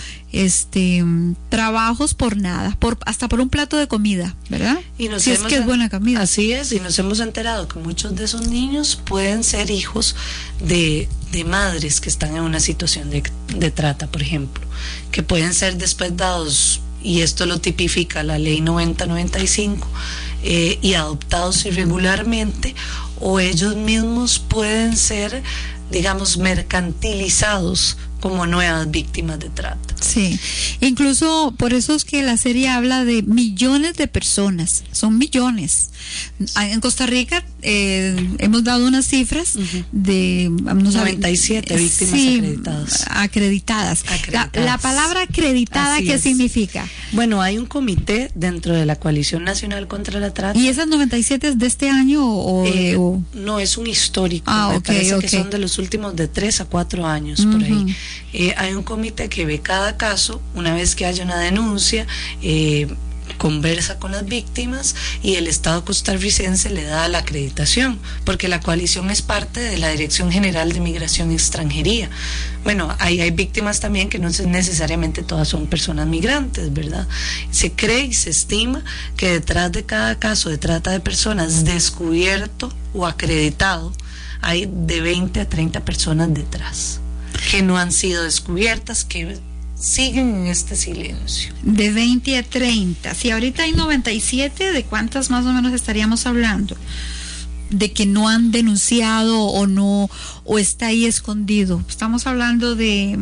trabajos por nada, hasta por un plato de comida, ¿verdad? Y si es que es buena comida. Así es, y nos hemos enterado que muchos de esos niños pueden ser hijos de madres que están en una situación de trata, por ejemplo, que pueden ser después dados, y esto lo tipifica la ley 90-95, y adoptados irregularmente, o ellos mismos pueden ser, digamos, mercantilizados como nuevas víctimas de trata. Sí, incluso por eso es que la serie habla de millones de personas, son millones. En Costa Rica hemos dado unas cifras de 97 víctimas acreditadas. La palabra acreditada, ¿qué significa? Bueno, hay un comité dentro de la Coalición Nacional contra la Trata. ¿Y esas 97 es de este año o...? No, es un histórico. Me parece que son de los últimos de 3 a 4 años, por ahí. Hay un comité que ve cada caso, una vez que haya una denuncia, conversa con las víctimas, y el Estado costarricense le da la acreditación, porque la coalición es parte de la Dirección General de Migración y Extranjería. Bueno, ahí hay víctimas también que no necesariamente todas son personas migrantes, ¿verdad? Se cree y se estima que detrás de cada caso de trata de personas descubierto o acreditado hay de 20 a 30 personas detrás que no han sido descubiertas, que siguen en este silencio. De 20 a 30. Si ahorita hay 97, ¿de cuántas más o menos estaríamos hablando? De que no han denunciado o no, o está ahí escondido. Estamos hablando de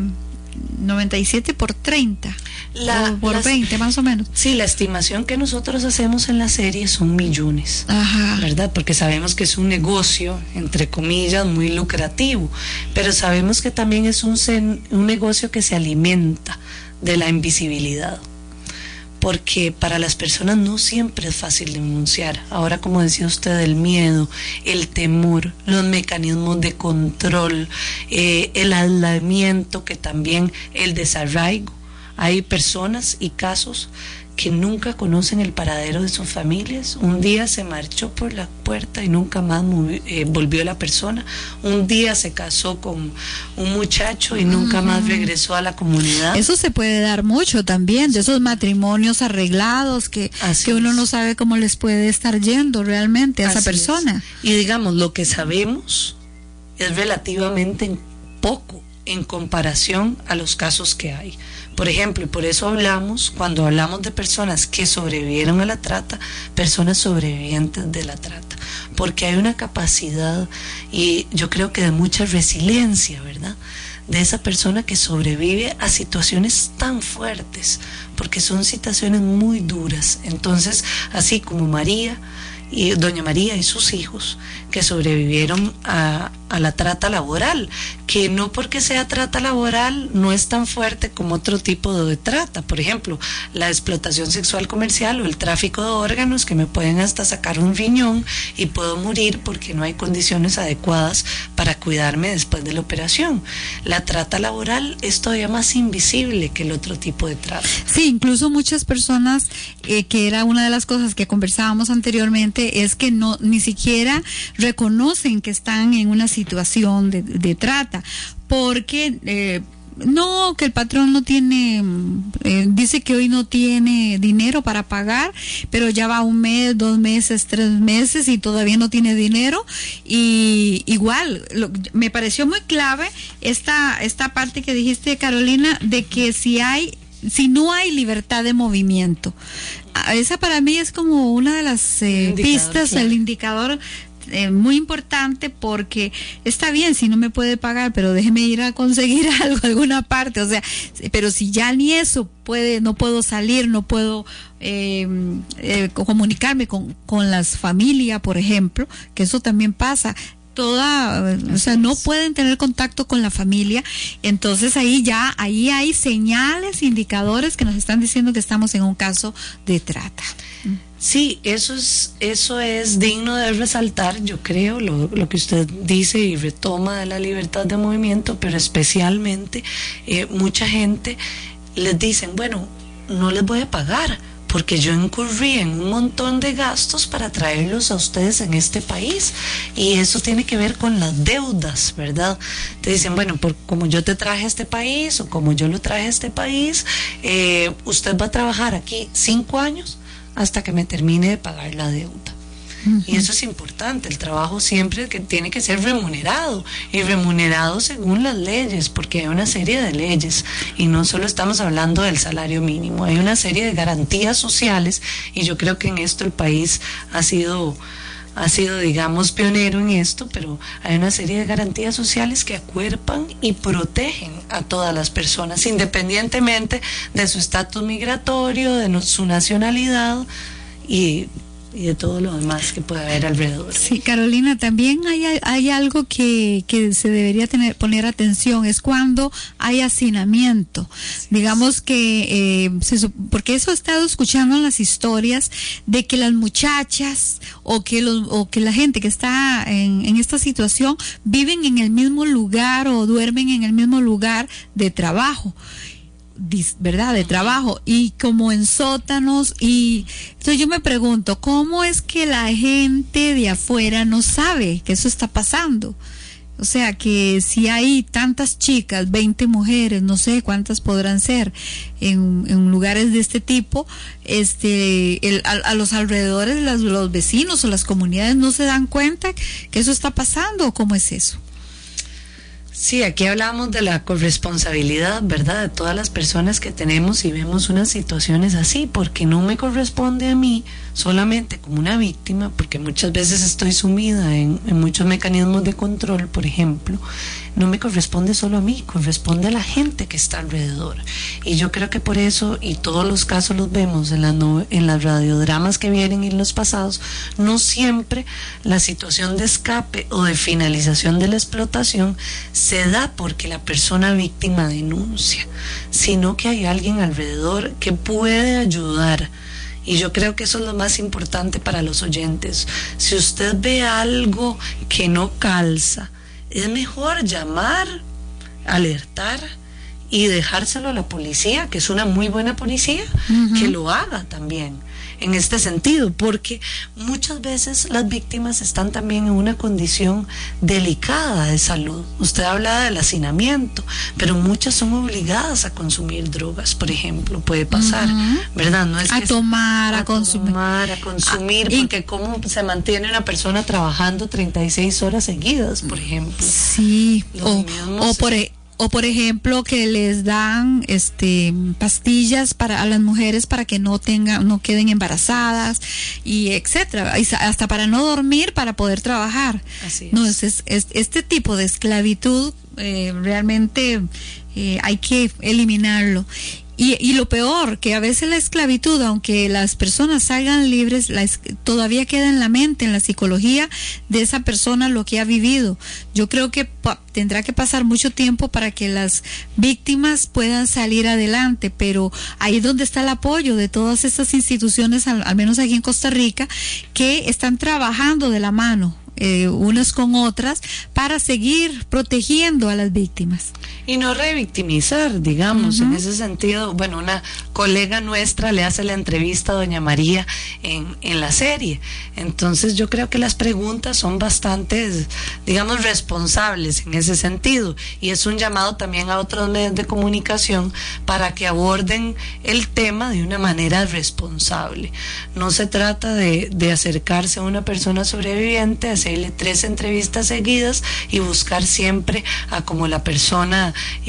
97 por 30. O por 20 más o menos. Sí, la estimación que nosotros hacemos en la serie son millones. Ajá. ¿Verdad? Porque sabemos que es un negocio, entre comillas, muy lucrativo, pero sabemos que también es un negocio que se alimenta de la invisibilidad, porque para las personas no siempre es fácil denunciar. Ahora, como decía usted, el miedo, el temor, los mecanismos de control, el aislamiento, que también el desarraigo. Hay personas y casos que nunca conocen el paradero de sus familias. Un día se marchó por la puerta y nunca más volvió la persona. Un día se casó con un muchacho y nunca más regresó a la comunidad. Eso se puede dar mucho también, de esos matrimonios arreglados que uno no sabe cómo les puede estar yendo realmente a esa persona. Y digamos, lo que sabemos es relativamente poco en comparación a los casos que hay. Por ejemplo, y por eso cuando hablamos de personas que sobrevivieron a la trata, personas sobrevivientes de la trata, porque hay una capacidad, y yo creo que de mucha resiliencia, ¿verdad?, de esa persona que sobrevive a situaciones tan fuertes, porque son situaciones muy duras. Entonces, así como doña María y sus hijos que sobrevivieron a la trata laboral, que no porque sea trata laboral no es tan fuerte como otro tipo de trata, por ejemplo, la explotación sexual comercial o el tráfico de órganos, que me pueden hasta sacar un riñón y puedo morir porque no hay condiciones adecuadas para cuidarme después de la operación. La trata laboral es todavía más invisible que el otro tipo de trata. Sí, incluso muchas personas, que era una de las cosas que conversábamos anteriormente, es que ni siquiera reconocen que están en una situación de trata, porque que el patrón no tiene, dice que hoy no tiene dinero para pagar, pero ya va 1 mes, 2 meses, 3 meses y todavía no tiene dinero. Y igual, me pareció muy clave esta parte que dijiste, Carolina, de que si no hay libertad de movimiento. Esa para mí es como una de las pistas, el indicador muy importante, porque está bien si no me puede pagar, pero déjeme ir a conseguir algo, alguna parte, o sea, pero si ya ni eso no puedo salir, no puedo comunicarme con las familias, por ejemplo, que eso también pasa. O sea, no pueden tener contacto con la familia, entonces ahí hay señales, indicadores que nos están diciendo que estamos en un caso de trata. Sí, eso es digno de resaltar, yo creo, lo que usted dice y retoma de la libertad de movimiento, pero especialmente mucha gente les dicen, bueno, no les voy a pagar, porque yo incurrí en un montón de gastos para traerlos a ustedes en este país, y eso tiene que ver con las deudas, ¿verdad? Te dicen, bueno, como yo te traje a este país, o como yo lo traje a este país, usted va a trabajar aquí 5 años hasta que me termine de pagar la deuda. Y eso es importante, el trabajo siempre que tiene que ser remunerado, y remunerado según las leyes, porque hay una serie de leyes, y no solo estamos hablando del salario mínimo, hay una serie de garantías sociales, y yo creo que en esto el país ha sido, digamos, pionero en esto, pero hay una serie de garantías sociales que acuerpan y protegen a todas las personas, independientemente de su estatus migratorio, de su nacionalidad y de todo lo demás que puede haber alrededor. Sí, Carolina, también hay algo que se debería poner atención, es cuando hay hacinamiento. Digamos que, porque eso he estado escuchando en las historias de que las muchachas o que la gente que está en esta situación viven en el mismo lugar o duermen en el mismo lugar de trabajo. ¿Verdad? De trabajo, y como en sótanos, y entonces yo me pregunto, ¿cómo es que la gente de afuera no sabe que eso está pasando? O sea, que si hay tantas chicas, 20 mujeres, no sé cuántas podrán ser, en lugares de este tipo, a los alrededores, los vecinos o las comunidades no se dan cuenta que eso está pasando, ¿o cómo es eso? Sí, aquí hablamos de la corresponsabilidad, ¿verdad?, de todas las personas que tenemos y vemos unas situaciones así, porque no me corresponde a mí solamente como una víctima, porque muchas veces estoy sumida en muchos mecanismos de control, por ejemplo. No me corresponde solo a mí, corresponde a la gente que está alrededor. Y yo creo que por eso, y todos los casos los vemos en las radiodramas que vienen en los pasados, no siempre la situación de escape o de finalización de la explotación se da porque la persona víctima denuncia, sino que hay alguien alrededor que puede ayudar. Y yo creo que eso es lo más importante para los oyentes. Si usted ve algo que no calza, es mejor llamar, alertar y dejárselo a la policía, que es una muy buena policía, que lo haga también en este sentido, porque muchas veces las víctimas están también en una condición delicada de salud. Usted habla del hacinamiento, pero muchas son obligadas a consumir drogas, por ejemplo, puede pasar, ¿verdad? No es a tomar, a consumir, porque cómo se mantiene una persona trabajando 36 horas seguidas, por ejemplo. Sí, O por ejemplo que les dan pastillas a las mujeres para que no queden embarazadas y etcétera, y hasta para no dormir, para poder trabajar. Así es. No, este tipo de esclavitud realmente hay que eliminarlo. Y lo peor, que a veces la esclavitud, aunque las personas salgan libres, todavía queda en la mente, en la psicología de esa persona lo que ha vivido. Yo creo que tendrá que pasar mucho tiempo para que las víctimas puedan salir adelante, pero ahí es donde está el apoyo de todas estas instituciones, al menos aquí en Costa Rica, que están trabajando de la mano unas con otras para seguir protegiendo a las víctimas. Y no revictimizar, digamos, en ese sentido. Bueno, una colega nuestra le hace la entrevista a doña María en la serie. Entonces yo creo que las preguntas son bastante, digamos, responsables en ese sentido. Y es un llamado también a otros medios de comunicación para que aborden el tema de una manera responsable. No se trata de acercarse a una persona sobreviviente, hacerle 3 entrevistas seguidas y buscar siempre a como la persona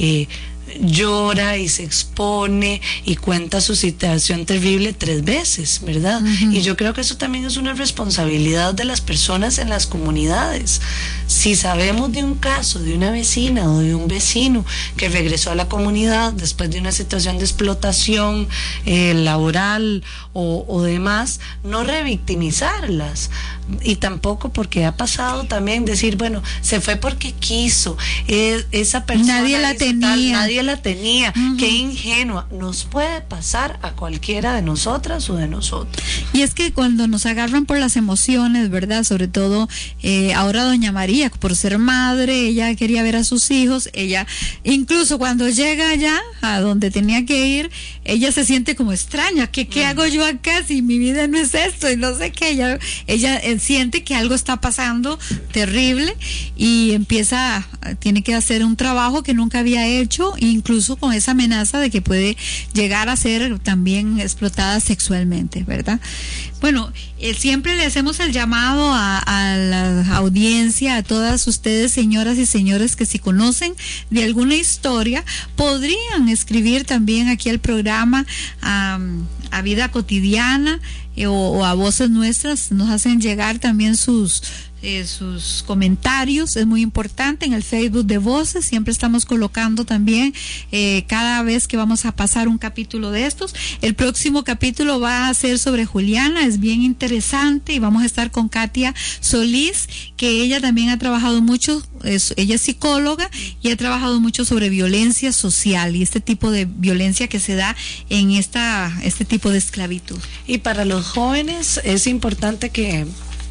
llora y se expone y cuenta su situación terrible 3 veces, ¿verdad? Y yo creo que eso también es una responsabilidad de las personas en las comunidades. Si sabemos de un caso de una vecina o de un vecino que regresó a la comunidad después de una situación de explotación laboral o demás, no revictimizarlas. Y tampoco, porque ha pasado también decir, bueno, se fue porque quiso, esa persona nadie la tenía, qué ingenua. Nos puede pasar a cualquiera de nosotras o de nosotros. Y es que cuando nos agarran por las emociones, ¿verdad? Sobre todo ahora doña María, por ser madre, ella quería ver a sus hijos, ella incluso cuando llega allá a donde tenía que ir, ella se siente como extraña, ¿qué hago yo acá si mi vida no es esto? Y no sé qué, ella siente que algo está pasando terrible y tiene que hacer un trabajo que nunca había hecho, incluso con esa amenaza de que puede llegar a ser también explotada sexualmente, ¿verdad? Bueno, siempre le hacemos el llamado a la audiencia, a todas ustedes, señoras y señores, que si conocen de alguna historia, podrían escribir también aquí al programa a Vida Cotidiana o a Voces Nuestras. Nos hacen llegar también sus comentarios. Es muy importante en el Facebook de Voces, siempre estamos colocando también cada vez que vamos a pasar un capítulo de estos. El próximo capítulo va a ser sobre Juliana, es bien interesante, y vamos a estar con Katia Solís, que ella también ha trabajado mucho, ella es psicóloga y ha trabajado mucho sobre violencia social y este tipo de violencia que se da en este tipo de esclavitud. Y para los jóvenes es importante que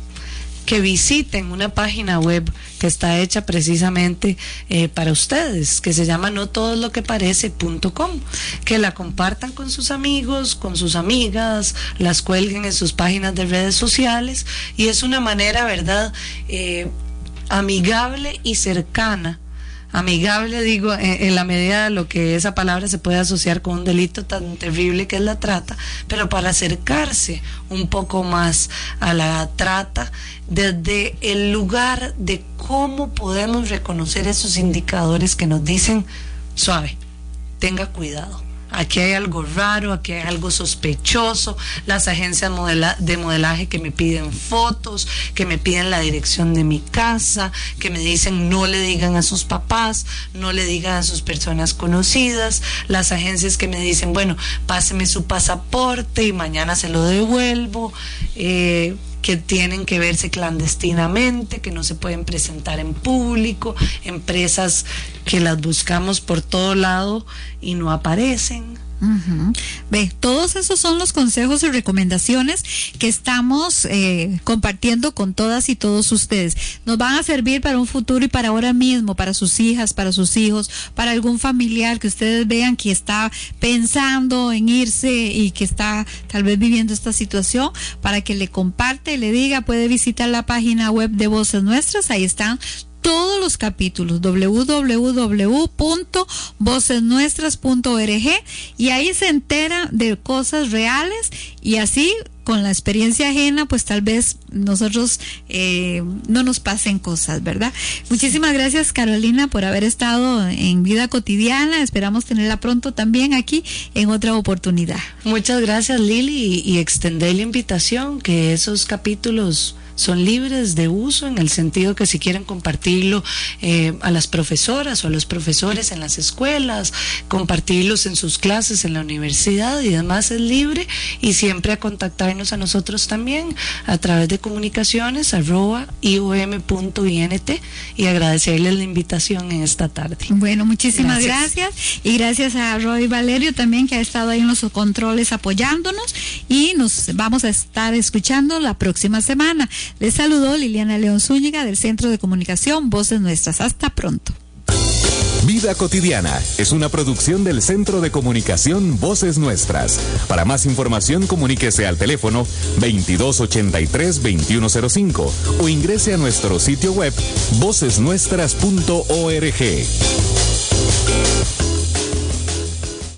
visiten una página web que está hecha precisamente para ustedes, que se llama notodoslloqueparece.com, que la compartan con sus amigos, con sus amigas, las cuelguen en sus páginas de redes sociales, y es una manera, ¿verdad?, amigable y cercana. Amigable, digo, en la medida de lo que esa palabra se puede asociar con un delito tan terrible que es la trata, pero para acercarse un poco más a la trata desde el lugar de cómo podemos reconocer esos indicadores que nos dicen, suave, tenga cuidado. Aquí hay algo raro, aquí hay algo sospechoso, las agencias de modelaje que me piden fotos, que me piden la dirección de mi casa, que me dicen no le digan a sus papás, no le digan a sus personas conocidas, las agencias que me dicen, bueno, páseme su pasaporte y mañana se lo devuelvo, que tienen que verse clandestinamente, que no se pueden presentar en público, empresas que las buscamos por todo lado y no aparecen. Ve, todos esos son los consejos y recomendaciones que estamos compartiendo con todas y todos ustedes. Nos van a servir para un futuro y para ahora mismo, para sus hijas, para sus hijos, para algún familiar que ustedes vean que está pensando en irse y que está tal vez viviendo esta situación, para que le comparte y le diga, puede visitar la página web de Voces Nuestras, ahí están todos los capítulos, www.vocesnuestras.org, y ahí se entera de cosas reales y así con la experiencia ajena, pues tal vez nosotros no nos pasen cosas, ¿verdad? Muchísimas gracias, Carolina, por haber estado en Vida Cotidiana. Esperamos tenerla pronto también aquí en otra oportunidad. Muchas gracias, Lili, y extender la invitación, que esos capítulos son libres de uso, en el sentido que si quieren compartirlo a las profesoras o a los profesores en las escuelas, compartirlos en sus clases en la universidad y demás, es libre, y siempre a contactarnos a nosotros también a través de comunicaciones@iom.int, y agradecerles la invitación en esta tarde. Bueno, muchísimas gracias, y gracias a Roy Valerio también, que ha estado ahí en los controles apoyándonos, y nos vamos a estar escuchando la próxima semana. Les saludó Liliana León Zúñiga del Centro de Comunicación Voces Nuestras. Hasta pronto. Vida Cotidiana es una producción del Centro de Comunicación Voces Nuestras. Para más información, comuníquese al teléfono 2283-2105 o ingrese a nuestro sitio web vocesnuestras.org.